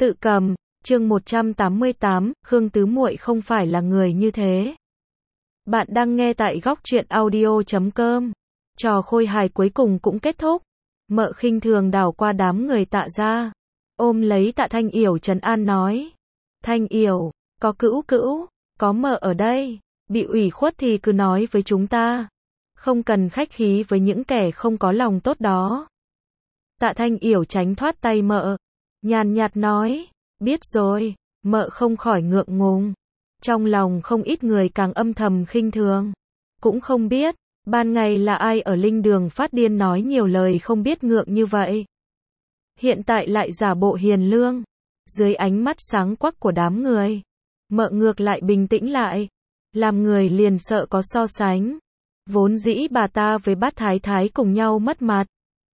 Tự cầm, chương 188, Khương Tứ Muội không phải là người như thế. Bạn đang nghe tại góc truyện audio.com. Trò khôi hài cuối cùng cũng kết thúc. Mợ khinh thường đảo qua đám người Tạ gia, ôm lấy Tạ Thanh Yểu trấn an nói. Thanh Yểu, có Cữu Cữu, có mợ ở đây, bị ủy khuất thì cứ nói với chúng ta. Không cần khách khí với những kẻ không có lòng tốt đó. Tạ Thanh Yểu tránh thoát tay mợ, nhàn nhạt nói, biết rồi, mợ không khỏi ngượng ngùng. Trong lòng không ít người càng âm thầm khinh thường. Cũng không biết, ban ngày là ai ở linh đường phát điên nói nhiều lời không biết ngượng như vậy. Hiện tại lại giả bộ hiền lương. Dưới ánh mắt sáng quắc của đám người, mợ ngược lại bình tĩnh lại. Làm người liền sợ có so sánh. Vốn dĩ bà ta với Bát Thái Thái cùng nhau mất mặt,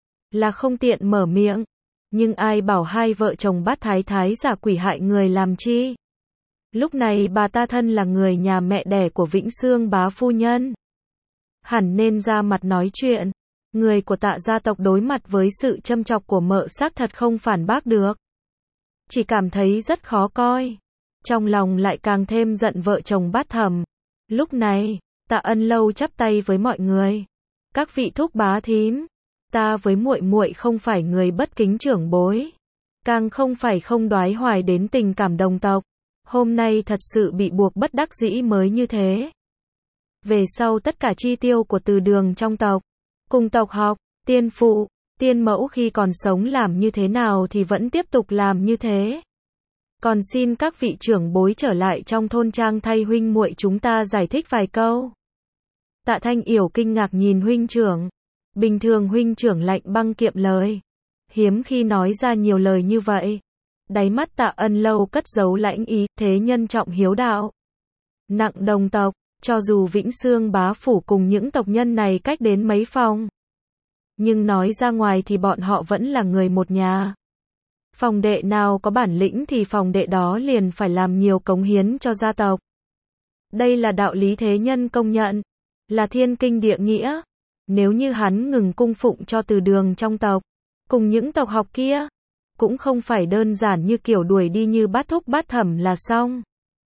là không tiện mở miệng. Nhưng ai bảo hai vợ chồng Bát Thái Thái giả quỷ hại người làm chi. Lúc này bà ta thân là người nhà mẹ đẻ của Vĩnh Xương bá phu nhân, hẳn nên ra mặt nói chuyện. Người của Tạ gia tộc đối mặt với sự châm chọc của mợ xác thật không phản bác được. Chỉ cảm thấy rất khó coi. Trong lòng lại càng thêm giận vợ chồng Bát Thẩm. Lúc này, Tạ Ân Lâu chắp tay với mọi người. Các vị thúc bá thím, ta với muội muội không phải người bất kính trưởng bối, càng không phải không đoái hoài đến tình cảm đồng tộc. Hôm nay thật sự bị buộc bất đắc dĩ mới như thế. Về sau tất cả chi tiêu của Từ Đường trong tộc, cùng tộc học, tiên phụ, tiên mẫu khi còn sống làm như thế nào thì vẫn tiếp tục làm như thế. Còn xin các vị trưởng bối trở lại trong thôn trang thay huynh muội chúng ta giải thích vài câu. Tạ Thanh Yểu kinh ngạc nhìn huynh trưởng. Bình thường huynh trưởng lạnh băng kiệm lời, hiếm khi nói ra nhiều lời như vậy. Đáy mắt Tạ Ân Lâu cất giấu lãnh ý, thế nhân trọng hiếu đạo, nặng đồng tộc. Cho dù Vĩnh Xương bá phủ cùng những tộc nhân này cách đến mấy phòng, nhưng nói ra ngoài thì bọn họ vẫn là người một nhà. Phòng đệ nào có bản lĩnh thì phòng đệ đó liền phải làm nhiều cống hiến cho gia tộc. Đây là đạo lý thế nhân công nhận, là thiên kinh địa nghĩa. Nếu như hắn ngừng cung phụng cho Từ Đường trong tộc, cùng những tộc học kia, cũng không phải đơn giản như kiểu đuổi đi như Bát Thúc Bát Thẩm là xong,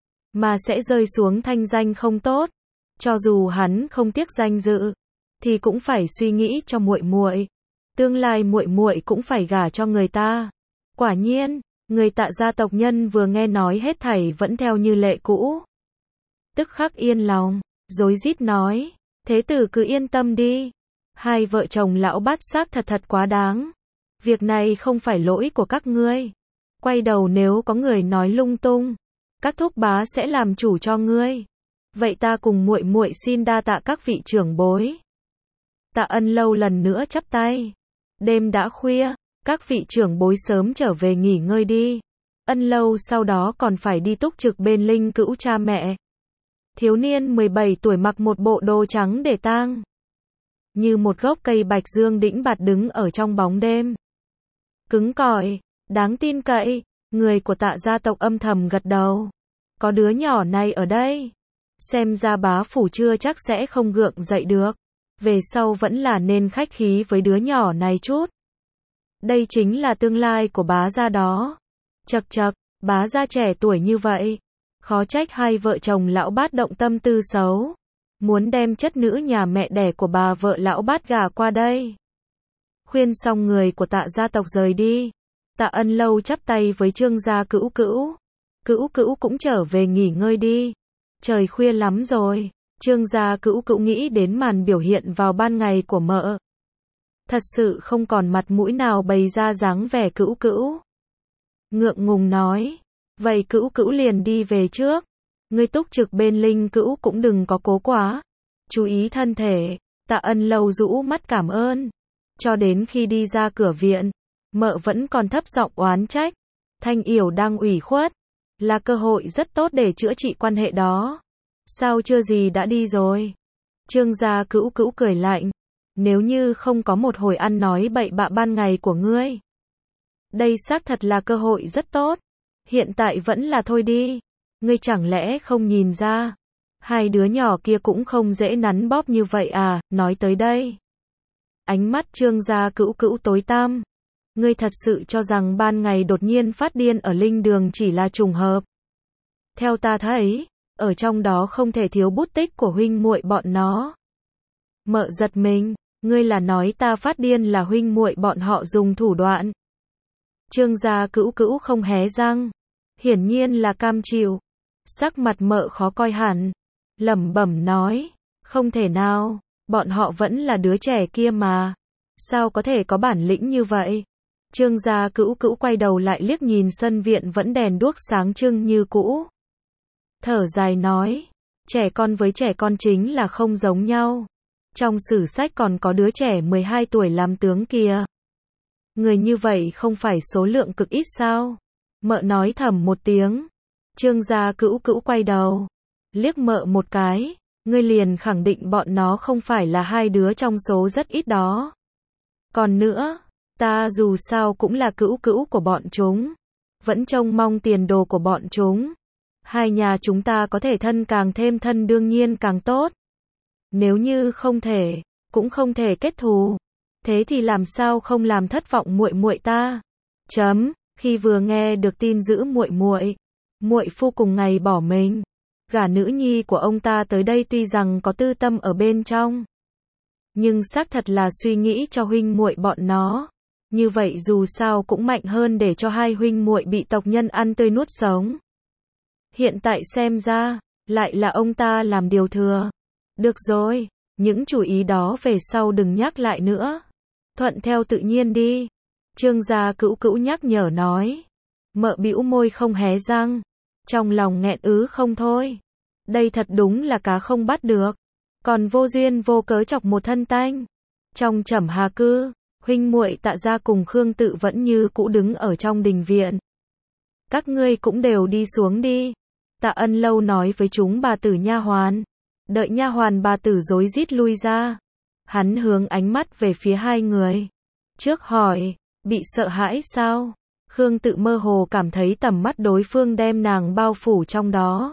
mà sẽ rơi xuống thanh danh không tốt. Cho dù hắn không tiếc danh dự, thì cũng phải suy nghĩ cho muội muội. Tương lai muội muội cũng phải gả cho người ta. Quả nhiên, người Tạ gia tộc nhân vừa nghe nói hết thảy vẫn theo như lệ cũ, tức khắc yên lòng, rối rít nói, thế tử cứ yên tâm đi. Hai vợ chồng lão Bát xác thật quá đáng. Việc này không phải lỗi của các ngươi. Quay đầu nếu có người nói lung tung, các thúc bá sẽ làm chủ cho ngươi. Vậy ta cùng muội muội xin đa tạ các vị trưởng bối. Tạ Ân Lâu lần nữa chắp tay. Đêm đã khuya, các vị trưởng bối sớm trở về nghỉ ngơi đi. Ân Lâu sau đó còn phải đi túc trực bên linh cữu cha mẹ. Thiếu niên 17 tuổi mặc một bộ đồ trắng để tang, như một gốc cây bạch dương đĩnh bạt đứng ở trong bóng đêm. Cứng cỏi, đáng tin cậy. Người của Tạ gia tộc âm thầm gật đầu. Có đứa nhỏ này ở đây, xem ra bá phủ chưa chắc sẽ không gượng dậy được. Về sau vẫn là nên khách khí với đứa nhỏ này chút. Đây chính là tương lai của bá gia đó. Chậc chậc, bá gia trẻ tuổi như vậy, khó trách hai vợ chồng lão Bát động tâm tư xấu, muốn đem chất nữ nhà mẹ đẻ của bà vợ lão Bát gả qua đây. Khuyên xong người của Tạ gia tộc rời đi, Tạ Ân Lâu chắp tay với Trương gia Cữu Cữu. Cữu Cữu cũng trở về nghỉ ngơi đi. Trời khuya lắm rồi. Trương gia Cữu Cữu nghĩ đến màn biểu hiện vào ban ngày của mợ. Thật sự không còn mặt mũi nào bày ra dáng vẻ Cữu Cữu. Ngượng ngùng nói, vậy Cữu Cữu liền đi về trước. Ngươi túc trực bên linh cữu cũng đừng có cố quá. Chú ý thân thể. Tạ Ân Lâu rũ mắt cảm ơn. Cho đến khi đi ra cửa viện, mợ vẫn còn thấp giọng oán trách. Thanh Yểu đang ủy khuất, là cơ hội rất tốt để chữa trị quan hệ đó. Sao chưa gì đã đi rồi? Trương gia Cữu Cữu cười lạnh. Nếu như không có một hồi ăn nói bậy bạ ban ngày của ngươi, đây xác thật là cơ hội rất tốt. Hiện tại vẫn là thôi đi. Ngươi chẳng lẽ không nhìn ra, hai đứa nhỏ kia cũng không dễ nắn bóp như vậy à? Nói tới đây, ánh mắt Trương gia Cữu Cữu tối tăm, Ngươi thật sự cho rằng ban ngày đột nhiên phát điên ở linh đường chỉ là trùng hợp. Theo ta thấy, ở trong đó không thể thiếu bút tích của huynh muội bọn nó. Mợ giật mình, ngươi là nói ta phát điên là huynh muội bọn họ dùng thủ đoạn. Trương gia Cữu Cữu không hé răng, hiển nhiên là cam chịu. Sắc mặt mợ khó coi hẳn, lẩm bẩm nói, không thể nào, bọn họ vẫn là đứa trẻ kia mà, sao có thể có bản lĩnh như vậy? Trương gia Cữu Cữu quay đầu lại liếc nhìn sân viện vẫn đèn đuốc sáng trưng như cũ. Thở dài nói, trẻ con với trẻ con chính là không giống nhau. Trong sử sách còn có đứa trẻ 12 tuổi làm tướng kìa. Người như vậy không phải số lượng cực ít sao? Mợ nói thầm một tiếng. Trương gia Cữu Cữu quay đầu, liếc mợ một cái, ngươi liền khẳng định bọn nó không phải là hai đứa trong số rất ít đó. Còn nữa, ta dù sao cũng là cữu cữu của bọn chúng, vẫn trông mong tiền đồ của bọn chúng. Hai nhà chúng ta có thể thân càng thêm thân đương nhiên càng tốt. Nếu như không thể, cũng không thể kết thù. Thế thì làm sao không làm thất vọng muội muội ta? Khi vừa nghe được tin giữ muội phu cùng ngày bỏ mình, gả nữ nhi của ông ta tới đây tuy rằng có tư tâm ở bên trong, nhưng xác thật là suy nghĩ cho huynh muội bọn nó. Như vậy dù sao cũng mạnh hơn để cho hai huynh muội bị tộc nhân ăn tươi nuốt sống. Hiện tại xem ra, lại là ông ta làm điều thừa. Được rồi, những chủ ý đó về sau đừng nhắc lại nữa. Thuận theo tự nhiên đi. Trương gia Cữu Cữu nhắc nhở nói. Mợ bĩu môi không hé răng. Trong lòng nghẹn ứ không thôi. Đây thật đúng là cá không bắt được. Còn vô duyên vô cớ chọc một thân tanh. Trong Trầm Hà Cư, huynh muội Tạ gia cùng Khương Tự vẫn như cũ đứng ở trong đình viện. Các ngươi cũng đều đi xuống đi. Tạ Ân Lâu nói với chúng bà tử nha hoàn. Đợi nha hoàn bà tử rối rít lui ra. Hắn hướng ánh mắt về phía hai người. Trước hỏi, bị sợ hãi sao? Khương Tự mơ hồ cảm thấy tầm mắt đối phương đem nàng bao phủ trong đó.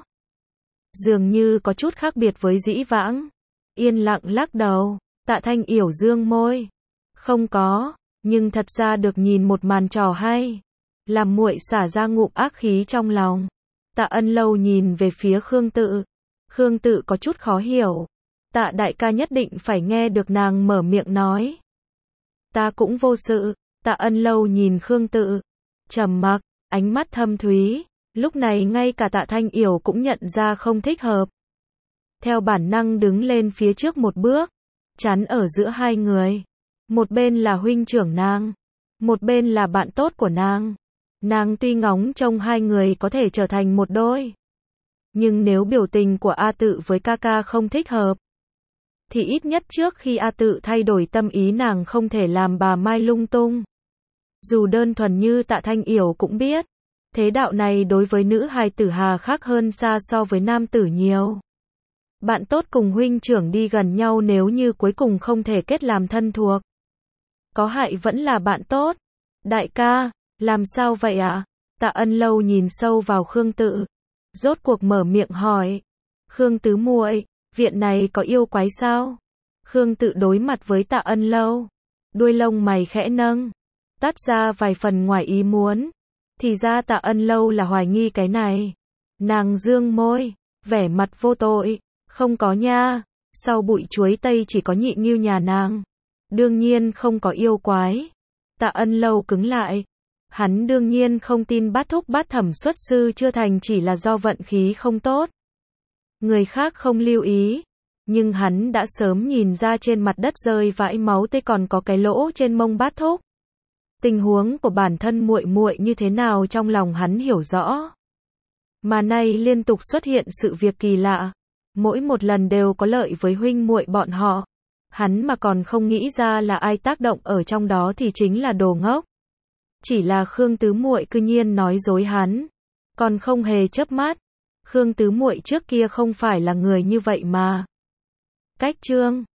Dường như có chút khác biệt với dĩ vãng. Yên lặng lắc đầu, Tạ Thanh Yểu dương môi. Không có, nhưng thật ra được nhìn một màn trò hay. Làm muội xả ra ngụm ác khí trong lòng. Tạ Ân Lâu nhìn về phía Khương Tự. Khương Tự có chút khó hiểu. Tạ đại ca nhất định phải nghe được nàng mở miệng nói. Ta cũng vô sự. Tạ Ân Lâu nhìn Khương Tự, trầm mặc, ánh mắt thâm thúy. Lúc này ngay cả Tạ Thanh Yểu cũng nhận ra không thích hợp. Theo bản năng đứng lên phía trước một bước, chắn ở giữa hai người. Một bên là huynh trưởng nàng, một bên là bạn tốt của nàng. Nàng tuy ngóng trông hai người có thể trở thành một đôi, nhưng nếu biểu tình của A Tự với ca ca không thích hợp, thì ít nhất trước khi A Tự thay đổi tâm ý nàng không thể làm bà Mai lung tung. Dù đơn thuần như Tạ Thanh Yểu cũng biết, thế đạo này đối với nữ hài tử hà khắc hơn xa so với nam tử nhiều. Bạn tốt cùng huynh trưởng đi gần nhau nếu như cuối cùng không thể kết làm thân thuộc, có hại vẫn là bạn tốt. Đại ca, làm sao vậy ạ? Tạ Ân Lâu nhìn sâu vào Khương Tự, rốt cuộc mở miệng hỏi. Khương tứ muội, viện này có yêu quái sao? Khương Tự đối mặt với Tạ Ân Lâu, đuôi lông mày khẽ nâng, tắt ra vài phần ngoài ý muốn. Thì ra Tạ Ân Lâu là hoài nghi cái này. Nàng dương môi, vẻ mặt vô tội. Không có nha, sau bụi chuối tây chỉ có nhị ngưu nhà nàng. Đương nhiên không có yêu quái. Tạ Ân Lâu cứng lại. Hắn đương nhiên không tin bát thúc bát thẩm xuất sư chưa thành chỉ là do vận khí không tốt. Người khác không lưu ý, nhưng hắn đã sớm nhìn ra trên mặt đất rơi vãi máu tươi còn có cái lỗ trên mông bát thúc. Tình huống của bản thân muội muội như thế nào trong lòng hắn hiểu rõ. Mà nay liên tục xuất hiện sự việc kỳ lạ, mỗi một lần đều có lợi với huynh muội bọn họ. Hắn mà còn không nghĩ ra là ai tác động ở trong đó thì chính là đồ ngốc. Chỉ là Khương tứ muội cư nhiên nói dối hắn, còn không hề chớp mắt. Khương tứ muội trước kia không phải là người như vậy mà. Cách chương